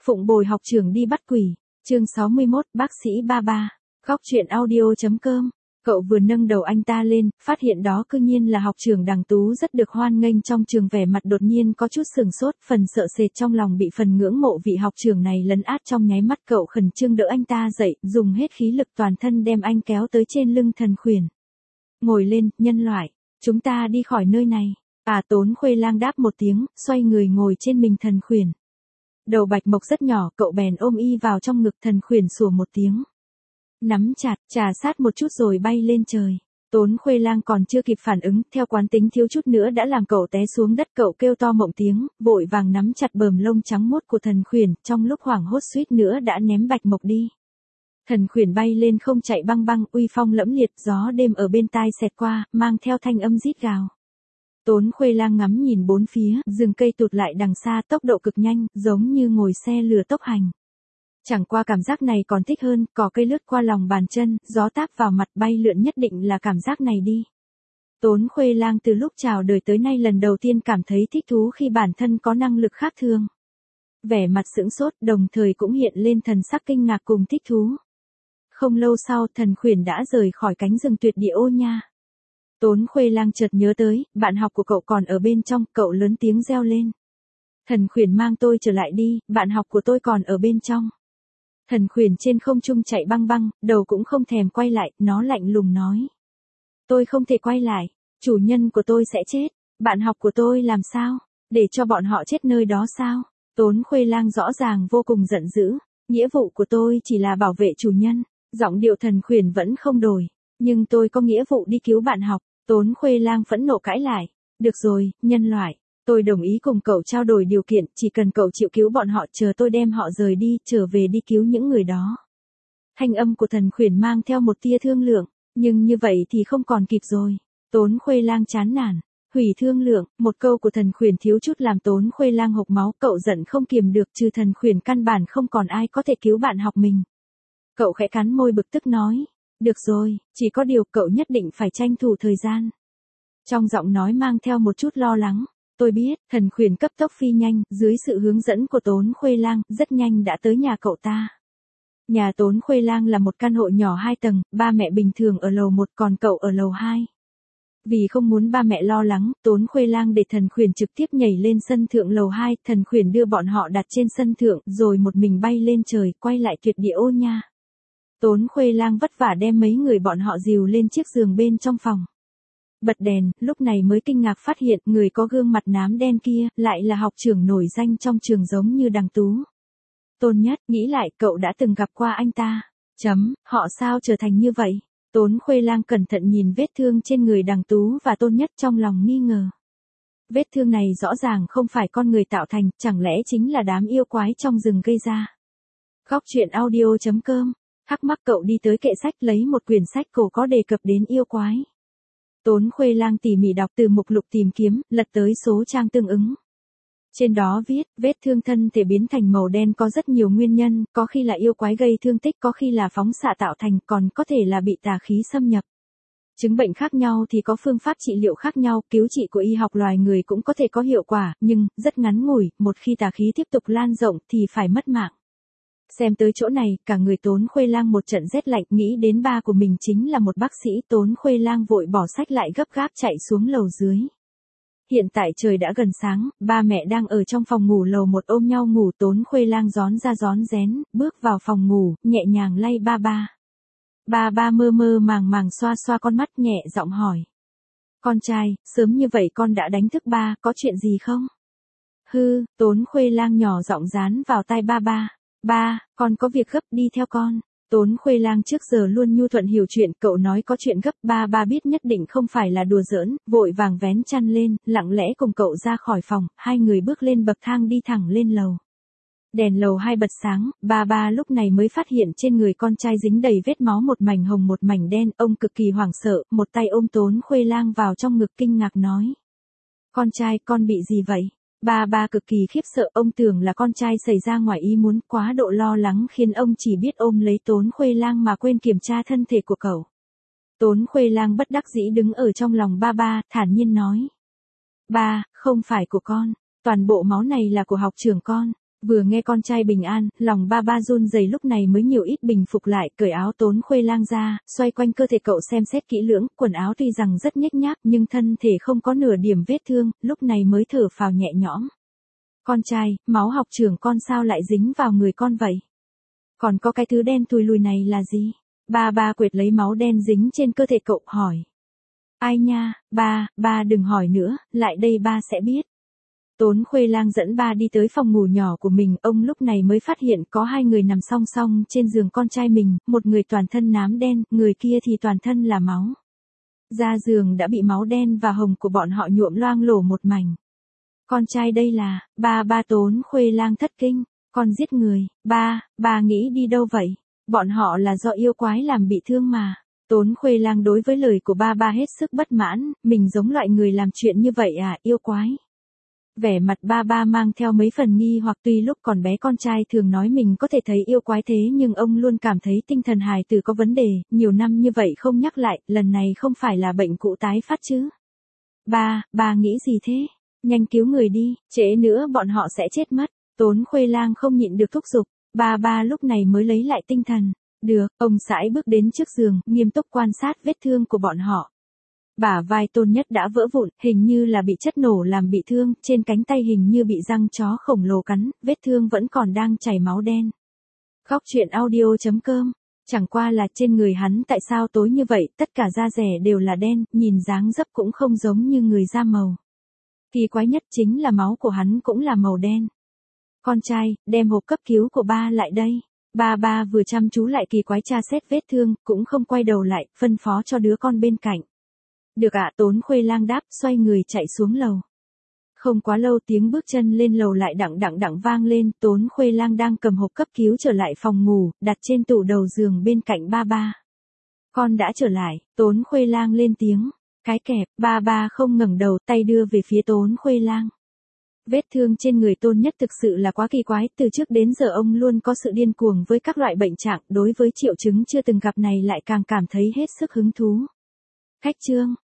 Phụng bồi học trưởng đi bắt quỷ. Chương 61, bác sĩ ba ba. Góc truyện audio.com. Cậu vừa nâng đầu anh ta lên, phát hiện đó cư nhiên là học trưởng Đằng Tú rất được hoan nghênh trong trường, vẻ mặt đột nhiên có chút sừng sốt, phần sợ sệt trong lòng bị phần ngưỡng mộ vị học trưởng này lấn át trong nháy mắt. Cậu khẩn trương đỡ anh ta dậy, dùng hết khí lực toàn thân đem anh kéo tới trên lưng Thần Khuyển. Ngồi lên, nhân loại, chúng ta đi khỏi nơi này. Tốn Khuê Lang đáp một tiếng, xoay người ngồi trên mình Thần Khuyển. Đầu Bạch Mộc rất nhỏ, cậu bèn ôm y vào trong ngực. Thần Khuyển sủa một tiếng, nắm chặt, trà sát một chút rồi bay lên trời. Tốn Khuê Lang còn chưa kịp phản ứng, theo quán tính thiếu chút nữa đã làm cậu té xuống đất. Cậu kêu to mộng tiếng, vội vàng nắm chặt bờm lông trắng muốt của Thần Khuyển, trong lúc hoảng hốt suýt nữa đã ném Bạch Mộc đi. Thần Khuyển bay lên không, chạy băng băng, uy phong lẫm liệt, gió đêm ở bên tai xẹt qua, mang theo thanh âm rít gào. Tốn Khuê Lang ngắm nhìn bốn phía, rừng cây tụt lại đằng xa, tốc độ cực nhanh, giống như ngồi xe lửa tốc hành. Chẳng qua cảm giác này còn thích hơn, cỏ cây lướt qua lòng bàn chân, gió táp vào mặt, bay lượn, nhất định là cảm giác này đi. Tốn Khuê Lang từ lúc chào đời tới nay lần đầu tiên cảm thấy thích thú khi bản thân có năng lực khác thường. Vẻ mặt sững sốt, đồng thời cũng hiện lên thần sắc kinh ngạc cùng thích thú. Không lâu sau, Thần Khuyển đã rời khỏi cánh rừng tuyệt địa ô nha. Tốn Khuê Lang chợt nhớ tới, bạn học của cậu còn ở bên trong, cậu lớn tiếng reo lên. Thần Khuyển, mang tôi trở lại đi, bạn học của tôi còn ở bên trong. Thần Khuyển trên không trung chạy băng băng, đầu cũng không thèm quay lại, nó lạnh lùng nói. Tôi không thể quay lại, chủ nhân của tôi sẽ chết, bạn học của tôi làm sao, để cho bọn họ chết nơi đó sao? Tốn Khuê Lang rõ ràng vô cùng giận dữ, nghĩa vụ của tôi chỉ là bảo vệ chủ nhân. Giọng điệu Thần Khuyển vẫn không đổi, nhưng tôi có nghĩa vụ đi cứu bạn học. Tốn Khuê Lang phẫn nộ cãi lại, được rồi, nhân loại, tôi đồng ý cùng cậu trao đổi điều kiện, chỉ cần cậu chịu cứu bọn họ, chờ tôi đem họ rời đi, trở về đi cứu những người đó. Thanh âm của Thần Khuyển mang theo một tia thương lượng, nhưng như vậy thì không còn kịp rồi. Tốn Khuê Lang chán nản, hủy thương lượng, một câu của Thần Khuyển thiếu chút làm Tốn Khuê Lang hộc máu, cậu giận không kiềm được, trừ Thần Khuyển căn bản không còn ai có thể cứu bạn học mình. Cậu khẽ cắn môi bực tức nói, được rồi, chỉ có điều cậu nhất định phải tranh thủ thời gian. Trong giọng nói mang theo một chút lo lắng, tôi biết. Thần Khuyển cấp tốc phi nhanh, dưới sự hướng dẫn của Tốn Khuê Lang, rất nhanh đã tới nhà cậu ta. Nhà Tốn Khuê Lang là một căn hộ nhỏ 2 tầng, ba mẹ bình thường ở lầu 1 còn cậu ở lầu 2. Vì không muốn ba mẹ lo lắng, Tốn Khuê Lang để Thần Khuyển trực tiếp nhảy lên sân thượng lầu 2, Thần Khuyển đưa bọn họ đặt trên sân thượng, rồi một mình bay lên trời, quay lại tuyệt địa ô nha. Tốn Khuê Lang vất vả đem mấy người bọn họ dìu lên chiếc giường bên trong phòng. Bật đèn, lúc này mới kinh ngạc phát hiện người có gương mặt nám đen kia, lại là học trưởng nổi danh trong trường giống như Đằng Tú. Tôn Nhất, nghĩ lại cậu đã từng gặp qua anh ta. Họ sao trở thành như vậy? Tốn Khuê Lang cẩn thận nhìn vết thương trên người Đằng Tú và Tôn Nhất, trong lòng nghi ngờ. Vết thương này rõ ràng không phải con người tạo thành, chẳng lẽ chính là đám yêu quái trong rừng gây ra. Góc truyện audio.com. Thắc mắc, cậu đi tới kệ sách lấy một quyển sách cổ có đề cập đến yêu quái. Tốn Khuê Lang tỉ mỉ đọc từ mục lục tìm kiếm, lật tới số trang tương ứng. Trên đó viết, vết thương thân thể biến thành màu đen có rất nhiều nguyên nhân, có khi là yêu quái gây thương tích, có khi là phóng xạ tạo thành, còn có thể là bị tà khí xâm nhập. Chứng bệnh khác nhau thì có phương pháp trị liệu khác nhau, cứu trị của y học loài người cũng có thể có hiệu quả, nhưng rất ngắn ngủi, một khi tà khí tiếp tục lan rộng thì phải mất mạng. Xem tới chỗ này, cả người Tốn Khuê Lang một trận rét lạnh, nghĩ đến ba của mình chính là một bác sĩ. Tốn Khuê Lang vội bỏ sách lại, gấp gáp chạy xuống lầu dưới. Hiện tại trời đã gần sáng, ba mẹ đang ở trong phòng ngủ lầu 1 ôm nhau ngủ. Tốn Khuê Lang rón ra rón rén, bước vào phòng ngủ, nhẹ nhàng lay ba ba. Ba ba mơ mơ màng màng xoa xoa con mắt, nhẹ giọng hỏi. Con trai, sớm như vậy con đã đánh thức ba, có chuyện gì không? Hư, Tốn Khuê Lang nhỏ giọng dán vào tai ba ba. Ba, con có việc gấp, đi theo con. Tốn Khuê Lang trước giờ luôn nhu thuận hiểu chuyện, cậu nói có chuyện gấp, ba biết nhất định không phải là đùa giỡn, vội vàng vén chăn lên, lặng lẽ cùng cậu ra khỏi phòng, hai người bước lên bậc thang đi thẳng lên lầu. Đèn lầu 2 bật sáng, ba lúc này mới phát hiện trên người con trai dính đầy vết máu, một mảnh hồng một mảnh đen, ông cực kỳ hoảng sợ, một tay ôm Tốn Khuê Lang vào trong ngực, kinh ngạc nói. Con trai, con bị gì vậy? Ba cực kỳ khiếp sợ, ông tưởng là con trai xảy ra ngoài ý muốn, quá độ lo lắng khiến ông chỉ biết ôm lấy Tốn Khuê Lang mà quên kiểm tra thân thể của cậu. Tốn Khuê Lang bất đắc dĩ đứng ở trong lòng ba, thản nhiên nói. Ba, không phải của con, toàn bộ máu này là của học trưởng con. Vừa nghe con trai bình an, lòng ba ba run rẩy lúc này mới nhiều ít bình phục lại, cởi áo Tốn Khuê Lang ra, xoay quanh cơ thể cậu xem xét kỹ lưỡng, quần áo tuy rằng rất nhếch nhác nhưng thân thể không có nửa điểm vết thương, lúc này mới thở phào nhẹ nhõm. Con trai, máu học trưởng con sao lại dính vào người con vậy? Còn có cái thứ đen thui lùi này là gì? Ba ba quệt lấy máu đen dính trên cơ thể cậu hỏi. Ai nha, ba đừng hỏi nữa, lại đây ba sẽ biết. Tốn Khuê Lang dẫn ba đi tới phòng ngủ nhỏ của mình, ông lúc này mới phát hiện có hai người nằm song song trên giường con trai mình, một người toàn thân nám đen, người kia thì toàn thân là máu. Da giường đã bị máu đen và hồng của bọn họ nhuộm loang lổ một mảnh. Con trai đây là, ba Tốn Khuê Lang thất kinh, con giết người, ba nghĩ đi đâu vậy? Bọn họ là do yêu quái làm bị thương mà. Tốn Khuê Lang đối với lời của ba hết sức bất mãn, mình giống loại người làm chuyện như vậy à, yêu quái. Vẻ mặt ba mang theo mấy phần nghi hoặc, tuy lúc còn bé con trai thường nói mình có thể thấy yêu quái thế nhưng ông luôn cảm thấy tinh thần hài tử có vấn đề, nhiều năm như vậy không nhắc lại, lần này không phải là bệnh cũ tái phát chứ. Ba nghĩ gì thế? Nhanh cứu người đi, trễ nữa bọn họ sẽ chết mất. Tốn Khuê Lang không nhịn được thúc giục, ba lúc này mới lấy lại tinh thần. Được, ông sải bước đến trước giường, nghiêm túc quan sát vết thương của bọn họ. Bả vai Tôn Nhất đã vỡ vụn, hình như là bị chất nổ làm bị thương, trên cánh tay hình như bị răng chó khổng lồ cắn, vết thương vẫn còn đang chảy máu đen. Góc truyện audio.com. Chẳng qua là trên người hắn tại sao tối như vậy, tất cả da rẻ đều là đen, nhìn dáng dấp cũng không giống như người da màu. Kỳ quái nhất chính là máu của hắn cũng là màu đen. Con trai, đem hộp cấp cứu của ba lại đây. Ba vừa chăm chú lại kỳ quái tra xét vết thương, cũng không quay đầu lại, phân phó cho đứa con bên cạnh. Được ạ, Tốn Khuê Lang đáp, xoay người chạy xuống lầu. Không quá lâu tiếng bước chân lên lầu lại đặng vang lên, Tốn Khuê Lang đang cầm hộp cấp cứu trở lại phòng ngủ, đặt trên tủ đầu giường bên cạnh ba. Con đã trở lại, Tốn Khuê Lang lên tiếng. Cái kẹp, ba không ngẩng đầu, tay đưa về phía Tốn Khuê Lang. Vết thương trên người Tôn Nhất thực sự là quá kỳ quái, từ trước đến giờ ông luôn có sự điên cuồng với các loại bệnh trạng, đối với triệu chứng chưa từng gặp này lại càng cảm thấy hết sức hứng thú. Khách trương,